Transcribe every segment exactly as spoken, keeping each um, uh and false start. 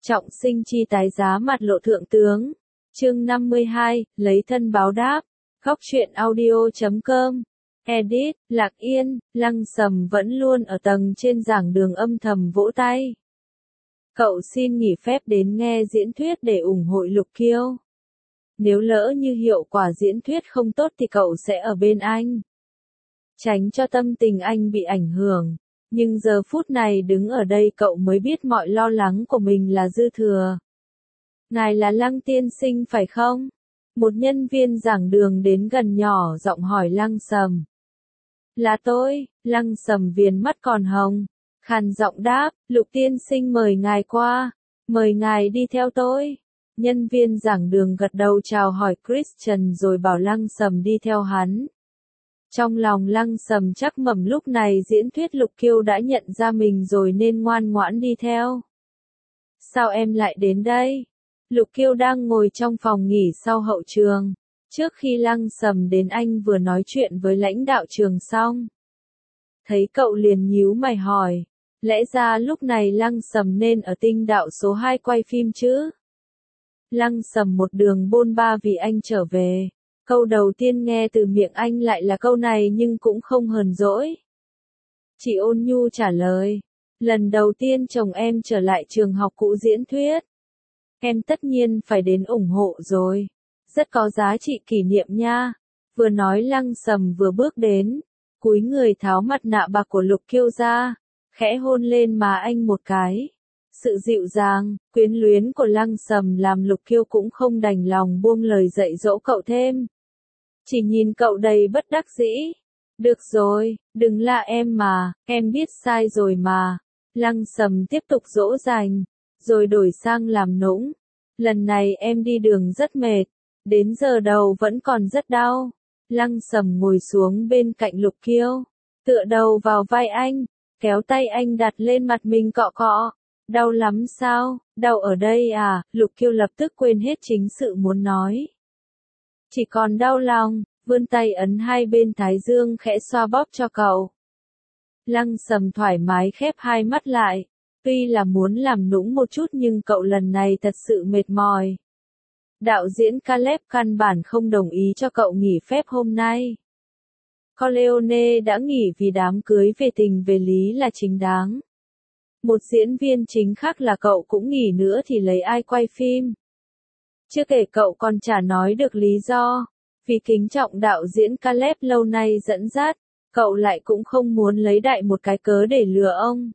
Trọng sinh chi tái giá mặt lộ thượng tướng. Chương năm mươi hai, lấy thân báo đáp. Góc truyện audio chấm com. Edit, Lạc Yên, Lăng Sầm vẫn luôn ở tầng trên giảng đường âm thầm vỗ tay. Cậu xin nghỉ phép đến nghe diễn thuyết để ủng hộ Lục Kiêu. Nếu lỡ như hiệu quả diễn thuyết không tốt thì cậu sẽ ở bên anh. Tránh cho tâm tình anh bị ảnh hưởng. Nhưng giờ phút này đứng ở đây cậu mới biết mọi lo lắng của mình là dư thừa. Ngài là Lăng tiên sinh phải không? Một nhân viên giảng đường đến gần nhỏ giọng hỏi Lăng Sầm. Là tôi, Lăng Sầm viền mắt còn hồng. Khàn giọng đáp, Lục tiên sinh mời ngài qua. Mời ngài đi theo tôi. Nhân viên giảng đường gật đầu chào hỏi Christian rồi bảo Lăng Sầm đi theo hắn. Trong lòng Lăng Sầm chắc mẩm lúc này diễn thuyết Lục Kiêu đã nhận ra mình rồi nên ngoan ngoãn đi theo. Sao em lại đến đây? Lục Kiêu đang ngồi trong phòng nghỉ sau hậu trường. Trước khi Lăng Sầm đến anh vừa nói chuyện với lãnh đạo trường xong. Thấy cậu liền nhíu mày hỏi. Lẽ ra lúc này Lăng Sầm nên ở tinh đạo số hai quay phim chứ? Lăng Sầm một đường bôn ba vì anh trở về. Câu đầu tiên nghe từ miệng anh lại là câu này nhưng cũng không hờn dỗi. Chị ôn nhu trả lời. Lần đầu tiên chồng em trở lại trường học cũ diễn thuyết. Em tất nhiên phải đến ủng hộ rồi. Rất có giá trị kỷ niệm nha. Vừa nói Lăng Sầm vừa bước đến. Cúi người tháo mặt nạ bạc của Lục Kiêu ra. Khẽ hôn lên má anh một cái. Sự dịu dàng, quyến luyến của Lăng Sầm làm Lục Kiêu cũng không đành lòng buông lời dạy dỗ cậu thêm. Chỉ nhìn cậu đầy bất đắc dĩ. Được rồi, đừng la em mà, em biết sai rồi mà. Lăng Sầm tiếp tục dỗ dành, rồi đổi sang làm nũng. Lần này em đi đường rất mệt, đến giờ đầu vẫn còn rất đau. Lăng Sầm ngồi xuống bên cạnh Lục Kiêu, tựa đầu vào vai anh, kéo tay anh đặt lên mặt mình cọ cọ. Đau lắm sao? Đau ở đây à? Lục Kiêu lập tức quên hết chính sự muốn nói. Chỉ còn đau lòng, vươn tay ấn hai bên thái dương khẽ xoa bóp cho cậu. Lăng Sầm thoải mái khép hai mắt lại. Tuy là muốn làm nũng một chút nhưng cậu lần này thật sự mệt mỏi. Đạo diễn Caleb căn bản không đồng ý cho cậu nghỉ phép hôm nay. Corleone đã nghỉ vì đám cưới về tình về lý là chính đáng. Một diễn viên chính khác là cậu cũng nghỉ nữa thì lấy ai quay phim. Chưa kể cậu còn chả nói được lý do. Vì kính trọng đạo diễn Caleb lâu nay dẫn dắt, cậu lại cũng không muốn lấy đại một cái cớ để lừa ông.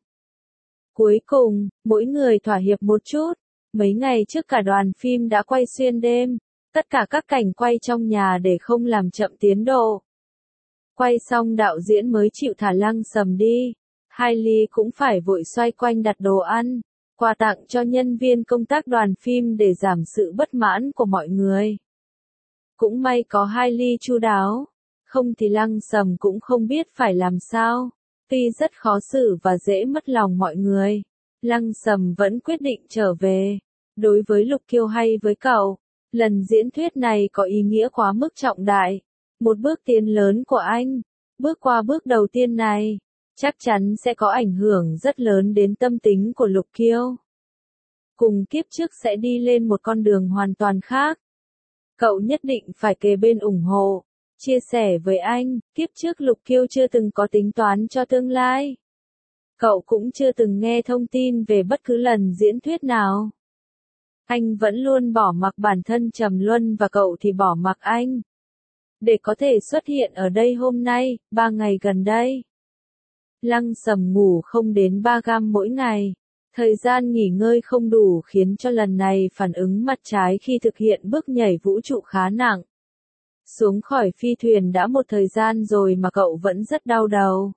Cuối cùng, mỗi người thỏa hiệp một chút. Mấy ngày trước cả đoàn phim đã quay xuyên đêm. Tất cả các cảnh quay trong nhà để không làm chậm tiến độ. Quay xong đạo diễn mới chịu thả Lăng Sầm đi. Hailey cũng phải vội xoay quanh đặt đồ ăn, quà tặng cho nhân viên công tác đoàn phim để giảm sự bất mãn của mọi người. Cũng may có Hailey chu đáo, không thì Lăng Sầm cũng không biết phải làm sao. Tuy rất khó xử và dễ mất lòng mọi người, Lăng Sầm vẫn quyết định trở về. Đối với Lục Kiêu hay với cậu, lần diễn thuyết này có ý nghĩa quá mức trọng đại. Một bước tiến lớn của anh, bước qua bước đầu tiên này, chắc chắn sẽ có ảnh hưởng rất lớn đến tâm tính của Lục Kiêu. Cùng kiếp trước sẽ đi lên một con đường hoàn toàn khác. Cậu nhất định phải kề bên ủng hộ, chia sẻ với anh, kiếp trước Lục Kiêu chưa từng có tính toán cho tương lai. Cậu cũng chưa từng nghe thông tin về bất cứ lần diễn thuyết nào. Anh vẫn luôn bỏ mặc bản thân trầm luân và cậu thì bỏ mặc anh. Để có thể xuất hiện ở đây hôm nay, ba ngày gần đây. Lăng Sầm ngủ không đến ba gam mỗi ngày. Thời gian nghỉ ngơi không đủ khiến cho lần này phản ứng mặt trái khi thực hiện bước nhảy vũ trụ khá nặng. Xuống khỏi phi thuyền đã một thời gian rồi mà cậu vẫn rất đau đầu.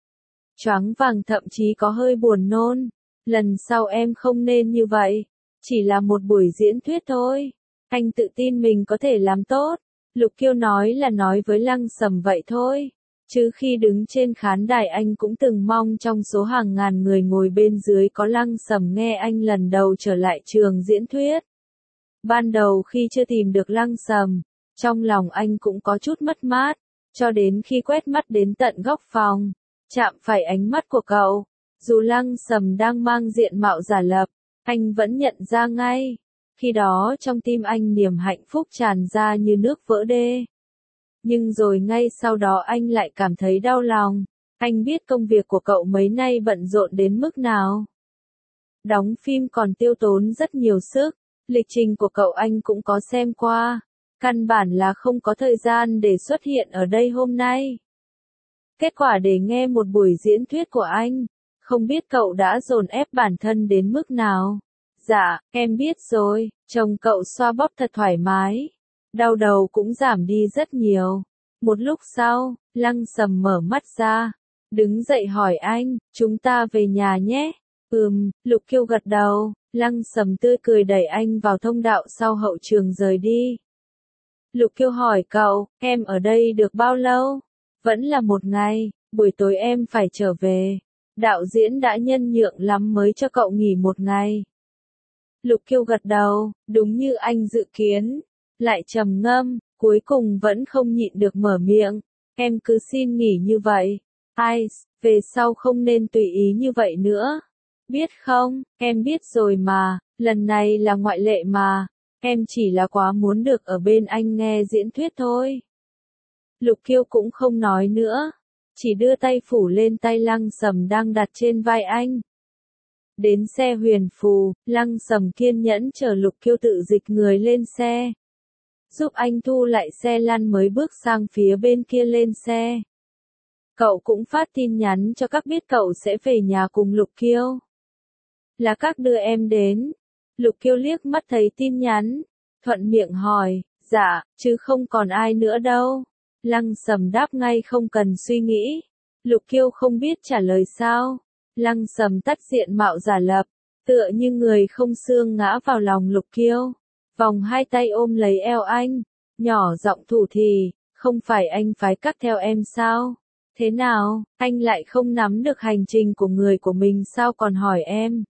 Choáng váng thậm chí có hơi buồn nôn. Lần sau em không nên như vậy. Chỉ là một buổi diễn thuyết thôi. Anh tự tin mình có thể làm tốt. Lục Kiêu nói là nói với Lăng Sầm vậy thôi. Chứ khi đứng trên khán đài anh cũng từng mong trong số hàng ngàn người ngồi bên dưới có Lăng Sầm nghe anh lần đầu trở lại trường diễn thuyết. Ban đầu khi chưa tìm được Lăng Sầm, trong lòng anh cũng có chút mất mát, cho đến khi quét mắt đến tận góc phòng, chạm phải ánh mắt của cậu. Dù Lăng Sầm đang mang diện mạo giả lập, anh vẫn nhận ra ngay. Khi đó trong tim anh niềm hạnh phúc tràn ra như nước vỡ đê. Nhưng rồi ngay sau đó anh lại cảm thấy đau lòng. Anh biết công việc của cậu mấy nay bận rộn đến mức nào. Đóng phim còn tiêu tốn rất nhiều sức. Lịch trình của cậu anh cũng có xem qua. Căn bản là không có thời gian để xuất hiện ở đây hôm nay. Kết quả để nghe một buổi diễn thuyết của anh. Không biết cậu đã dồn ép bản thân đến mức nào. Dạ, em biết rồi. Chồng cậu xoa bóp thật thoải mái. Đau đầu cũng giảm đi rất nhiều. Một lúc sau, Lăng Sầm mở mắt ra. Đứng dậy hỏi anh, chúng ta về nhà nhé. Ừm, Lục Kiêu gật đầu. Lăng Sầm tươi cười đẩy anh vào thông đạo sau hậu trường rời đi. Lục Kiêu hỏi cậu, em ở đây được bao lâu? Vẫn là một ngày, buổi tối em phải trở về. Đạo diễn đã nhân nhượng lắm mới cho cậu nghỉ một ngày. Lục Kiêu gật đầu, đúng như anh dự kiến. Lại trầm ngâm, cuối cùng vẫn không nhịn được mở miệng. Em cứ xin nghỉ như vậy. Ai, về sau không nên tùy ý như vậy nữa. Biết không, em biết rồi mà, lần này là ngoại lệ mà. Em chỉ là quá muốn được ở bên anh nghe diễn thuyết thôi. Lục Kiêu cũng không nói nữa. Chỉ đưa tay phủ lên tay Lăng Sầm đang đặt trên vai anh. Đến xe huyền phù, Lăng Sầm kiên nhẫn chờ Lục Kiêu tự dịch người lên xe. Giúp anh thu lại xe lăn mới bước sang phía bên kia lên xe. Cậu cũng phát tin nhắn cho các biết cậu sẽ về nhà cùng Lục Kiêu. Là các đưa em đến. Lục Kiêu liếc mắt thấy tin nhắn. Thuận miệng hỏi, dạ, chứ không còn ai nữa đâu. Lăng Sầm đáp ngay không cần suy nghĩ. Lục Kiêu không biết trả lời sao. Lăng Sầm tắt diện mạo giả lập, tựa như người không xương ngã vào lòng Lục Kiêu. Vòng hai tay ôm lấy eo anh, nhỏ giọng thủ thỉ, không phải anh phái cắt theo em sao? Thế nào, anh lại không nắm được hành trình của người của mình sao còn hỏi em?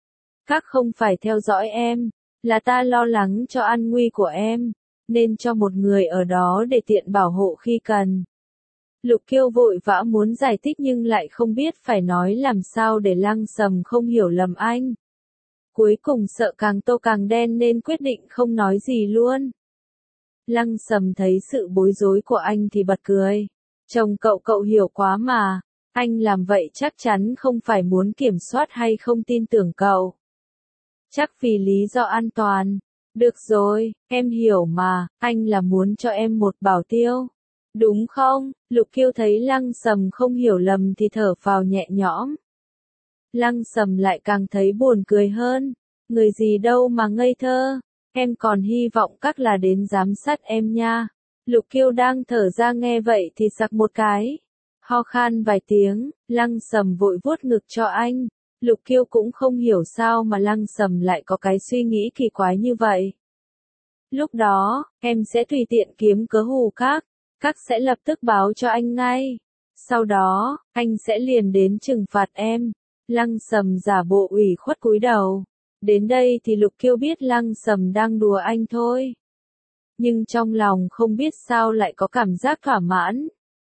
Các không phải theo dõi em, là ta lo lắng cho an nguy của em, nên cho một người ở đó để tiện bảo hộ khi cần. Lục Kiêu vội vã muốn giải thích nhưng lại không biết phải nói làm sao để Lăng Sầm không hiểu lầm anh. Cuối cùng sợ càng tô càng đen nên quyết định không nói gì luôn. Lăng Sầm thấy sự bối rối của anh thì bật cười. Chồng cậu cậu hiểu quá mà, anh làm vậy chắc chắn không phải muốn kiểm soát hay không tin tưởng cậu. Chắc vì lý do an toàn. Được rồi, em hiểu mà, anh là muốn cho em một bảo tiêu. Đúng không? Lục Kiêu thấy Lăng Sầm không hiểu lầm thì thở phào nhẹ nhõm. Lăng Sầm lại càng thấy buồn cười hơn. Người gì đâu mà ngây thơ. Em còn hy vọng các là đến giám sát em nha. Lục Kiêu đang thở ra nghe vậy thì sặc một cái. Ho khan vài tiếng, Lăng Sầm vội vuốt ngực cho anh. Lục Kiêu cũng không hiểu sao mà Lăng Sầm lại có cái suy nghĩ kỳ quái như vậy. Lúc đó, em sẽ tùy tiện kiếm cớ hù các. Các sẽ lập tức báo cho anh ngay. Sau đó, anh sẽ liền đến trừng phạt em. Lăng Sầm giả bộ ủy khuất cúi đầu. Đến đây thì Lục Kiêu biết Lăng Sầm đang đùa anh thôi. Nhưng trong lòng không biết sao lại có cảm giác thỏa mãn.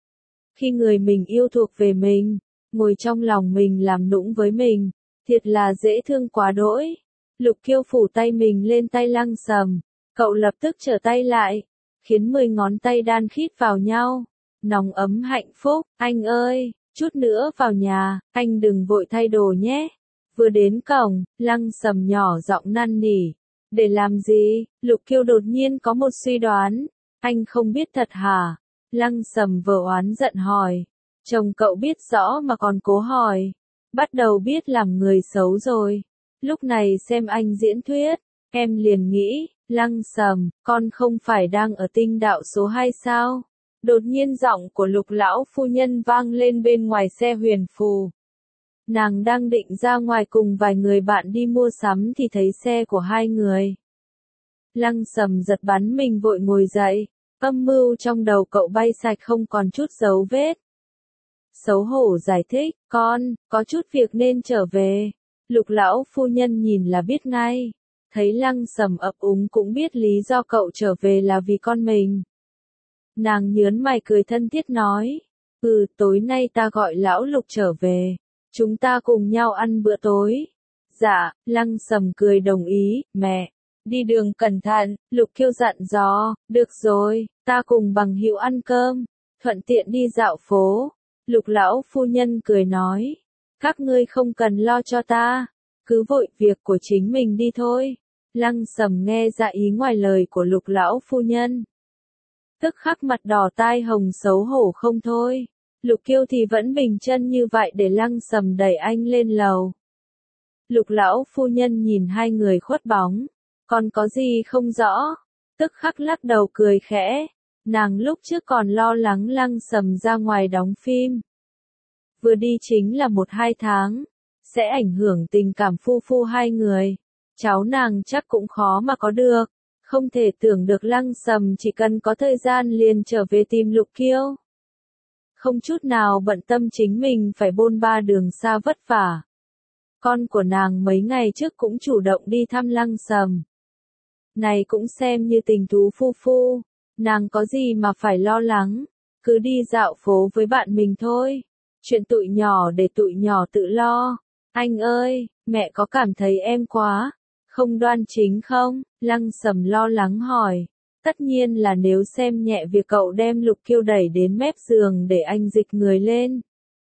Khi người mình yêu thuộc về mình, ngồi trong lòng mình làm nũng với mình, thiệt là dễ thương quá đỗi. Lục Kiêu phủ tay mình lên tay Lăng Sầm, cậu lập tức trở tay lại, khiến mười ngón tay đan khít vào nhau. Nóng ấm hạnh phúc, anh ơi, chút nữa vào nhà, anh đừng vội thay đồ nhé. Vừa đến cổng, Lăng Sầm nhỏ giọng năn nỉ. Để làm gì? Lục Kiêu đột nhiên có một suy đoán. Anh không biết thật hả? Lăng Sầm vờ oán giận hỏi. Chồng cậu biết rõ mà còn cố hỏi. Bắt đầu biết làm người xấu rồi. Lúc này xem anh diễn thuyết, em liền nghĩ, Lăng Sầm, con không phải đang ở tinh đạo số hai sao? Đột nhiên giọng của Lục lão phu nhân vang lên bên ngoài xe huyền phù. Nàng đang định ra ngoài cùng vài người bạn đi mua sắm thì thấy xe của hai người. Lăng Sầm giật bắn mình vội ngồi dậy, âm mưu trong đầu cậu bay sạch không còn chút dấu vết. Xấu hổ giải thích, con, có chút việc nên trở về. Lục lão phu nhân nhìn là biết ngay. Thấy Lăng Sầm ấp úng cũng biết lý do cậu trở về là vì con mình. Nàng nhớn mày cười thân thiết nói, ừ, tối nay ta gọi lão Lục trở về. Chúng ta cùng nhau ăn bữa tối. Dạ, Lăng Sầm cười đồng ý, mẹ. Đi đường cẩn thận, Lục Kiêu dặn dò, được rồi, ta cùng bằng hữu ăn cơm, thuận tiện đi dạo phố. Lục lão phu nhân cười nói, các ngươi không cần lo cho ta, cứ vội việc của chính mình đi thôi. Lăng Sầm nghe ra ý ngoài lời của Lục lão phu nhân. Tức khắc mặt đỏ tai hồng xấu hổ không thôi. Lục Kiêu thì vẫn bình chân như vậy để Lăng Sầm đẩy anh lên lầu. Lục lão phu nhân nhìn hai người khuất bóng, còn có gì không rõ, tức khắc lắc đầu cười khẽ. Nàng lúc trước còn lo lắng Lăng Sầm ra ngoài đóng phim. Vừa đi chính là một hai tháng, sẽ ảnh hưởng tình cảm phu phu hai người. Cháu nàng chắc cũng khó mà có được. Không thể tưởng được Lăng Sầm chỉ cần có thời gian liền trở về tìm Lục Kiêu. Không chút nào bận tâm chính mình phải bôn ba đường xa vất vả. Con của nàng mấy ngày trước cũng chủ động đi thăm Lăng Sầm. Này cũng xem như tình thú phu phu, nàng có gì mà phải lo lắng, cứ đi dạo phố với bạn mình thôi. Chuyện tụi nhỏ để tụi nhỏ tự lo. Anh ơi, mẹ có cảm thấy em quá không đoan chính không? Lăng Sầm lo lắng hỏi. Tất nhiên là nếu xem nhẹ việc cậu đem Lục Kiêu đẩy đến mép giường để anh dịch người lên.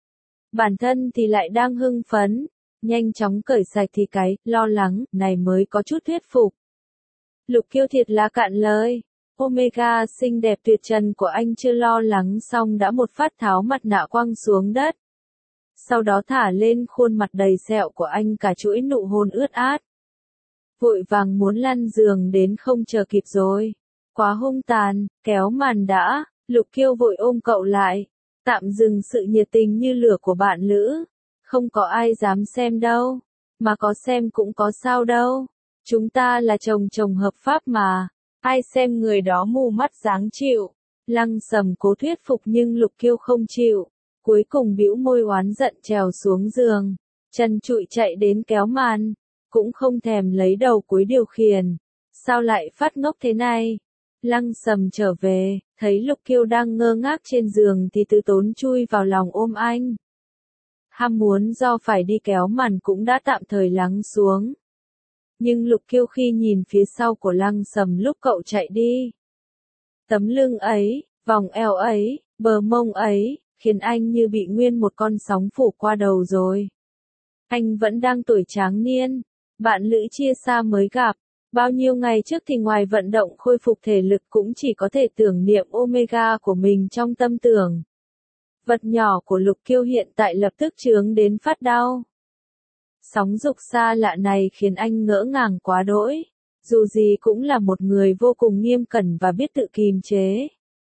Bản thân thì lại đang hưng phấn, nhanh chóng cởi sạch thì cái lo lắng này mới có chút thuyết phục. Lục Kiêu thiệt là cạn lời. Omega xinh đẹp tuyệt trần của anh chưa lo lắng xong đã một phát tháo mặt nạ quăng xuống đất. Sau đó thả lên khuôn mặt đầy sẹo của anh cả chuỗi nụ hôn ướt át. Vội vàng muốn lăn giường đến không chờ kịp rồi. Quá hung tàn, kéo màn đã, Lục Kiêu vội ôm cậu lại. Tạm dừng sự nhiệt tình như lửa của bạn lữ. Không có ai dám xem đâu. Mà có xem cũng có sao đâu. Chúng ta là chồng chồng hợp pháp mà. Ai xem người đó mù mắt dáng chịu. Lăng Sầm cố thuyết phục nhưng Lục Kiêu không chịu. Cuối cùng bĩu môi oán giận trèo xuống giường. Chân trụi chạy đến kéo màn. Cũng không thèm lấy đầu cuối điều khiển. Sao lại phát ngốc thế này? Lăng Sầm trở về, thấy Lục Kiêu đang ngơ ngác trên giường thì từ tốn chui vào lòng ôm anh. Ham muốn do phải đi kéo màn cũng đã tạm thời lắng xuống. Nhưng Lục Kiêu khi nhìn phía sau của Lăng Sầm lúc cậu chạy đi. Tấm lưng ấy, vòng eo ấy, bờ mông ấy, khiến anh như bị nguyên một con sóng phủ qua đầu rồi. Anh vẫn đang tuổi tráng niên, bạn lữ chia xa mới gặp. Bao nhiêu ngày trước thì ngoài vận động khôi phục thể lực cũng chỉ có thể tưởng niệm Omega của mình trong tâm tưởng. Vật nhỏ của Lục Kiêu hiện tại lập tức chướng đến phát đau. Sóng dục xa lạ này khiến anh ngỡ ngàng quá đỗi. Dù gì cũng là một người vô cùng nghiêm cẩn và biết tự kìm chế.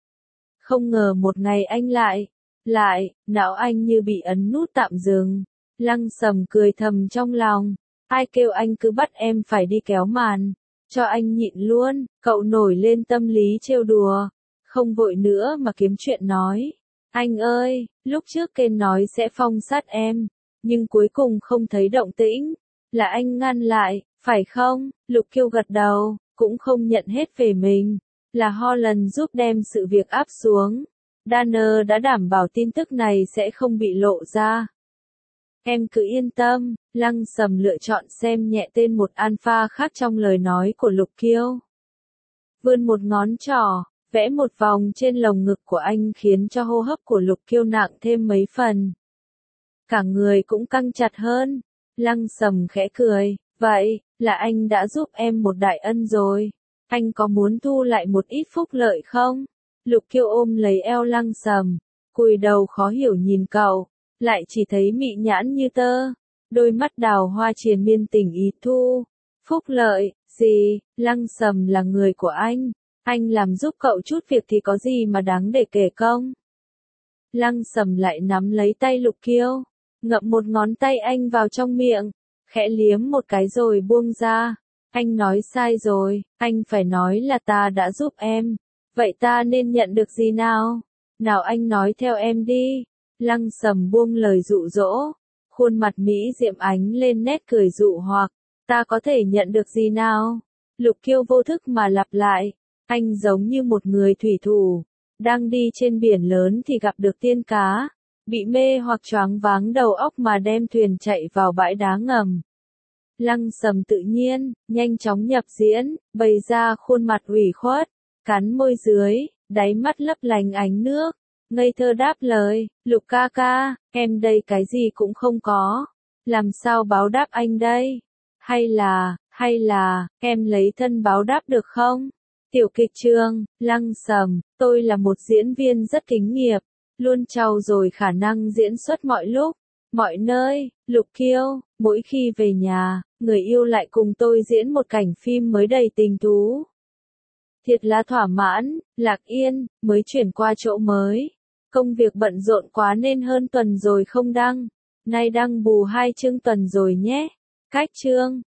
Không ngờ một ngày anh lại, lại, não anh như bị ấn nút tạm dừng. Lăng Sầm cười thầm trong lòng. Ai kêu anh cứ bắt em phải đi kéo màn, cho anh nhịn luôn. Cậu nổi lên tâm lý trêu đùa, không vội nữa mà kiếm chuyện nói. Anh ơi, lúc trước Ken nói sẽ phong sát em, nhưng cuối cùng không thấy động tĩnh, là anh ngăn lại, phải không? Lục Kiêu gật đầu, cũng không nhận hết về mình, là Holland giúp đem sự việc áp xuống. Danner đã đảm bảo tin tức này sẽ không bị lộ ra. Em cứ yên tâm. Lăng Sầm lựa chọn xem nhẹ tên một alpha khác trong lời nói của Lục Kiêu. Vươn một ngón trỏ, vẽ một vòng trên lồng ngực của anh khiến cho hô hấp của Lục Kiêu nặng thêm mấy phần. Cả người cũng căng chặt hơn. Lăng Sầm khẽ cười, vậy, là anh đã giúp em một đại ân rồi. Anh có muốn thu lại một ít phúc lợi không? Lục Kiêu ôm lấy eo Lăng Sầm, cúi đầu khó hiểu nhìn cậu, lại chỉ thấy mị nhãn như tơ. Đôi mắt đào hoa triền miên tình ý thu. Phúc lợi, gì, Lăng Sầm là người của anh. Anh làm giúp cậu chút việc thì có gì mà đáng để kể công. Lăng Sầm lại nắm lấy tay Lục Kiêu, ngậm một ngón tay anh vào trong miệng, khẽ liếm một cái rồi buông ra. Anh nói sai rồi, anh phải nói là ta đã giúp em. Vậy ta nên nhận được gì nào? Nào anh nói theo em đi. Lăng Sầm buông lời dụ dỗ. Khuôn mặt Mỹ diệm ánh lên nét cười dụ hoặc. Ta có thể nhận được gì nào? Lục Kiêu vô thức mà lặp lại. Anh giống như một người thủy thủ. Đang đi trên biển lớn thì gặp được tiên cá. Bị mê hoặc choáng váng đầu óc mà đem thuyền chạy vào bãi đá ngầm. Lăng Sầm tự nhiên, nhanh chóng nhập diễn, bày ra khuôn mặt ủy khuất, cắn môi dưới, đáy mắt lấp lánh ánh nước, ngây thơ đáp lời, Lục ca ca, em đây cái gì cũng không có, làm sao báo đáp anh đây? Hay là, hay là, em lấy thân báo đáp được không? Tiểu kịch trường, Lăng Sầm, tôi là một diễn viên rất kính nghiệp, luôn trau dồi khả năng diễn xuất mọi lúc, mọi nơi. Lục Kiêu, mỗi khi về nhà, người yêu lại cùng tôi diễn một cảnh phim mới đầy tình thú. Thiệt là thỏa mãn. Lạc Yên, mới chuyển qua chỗ mới. Công việc bận rộn quá nên hơn tuần rồi không đăng. Nay đăng bù hai chương tuần rồi nhé. Cách chương.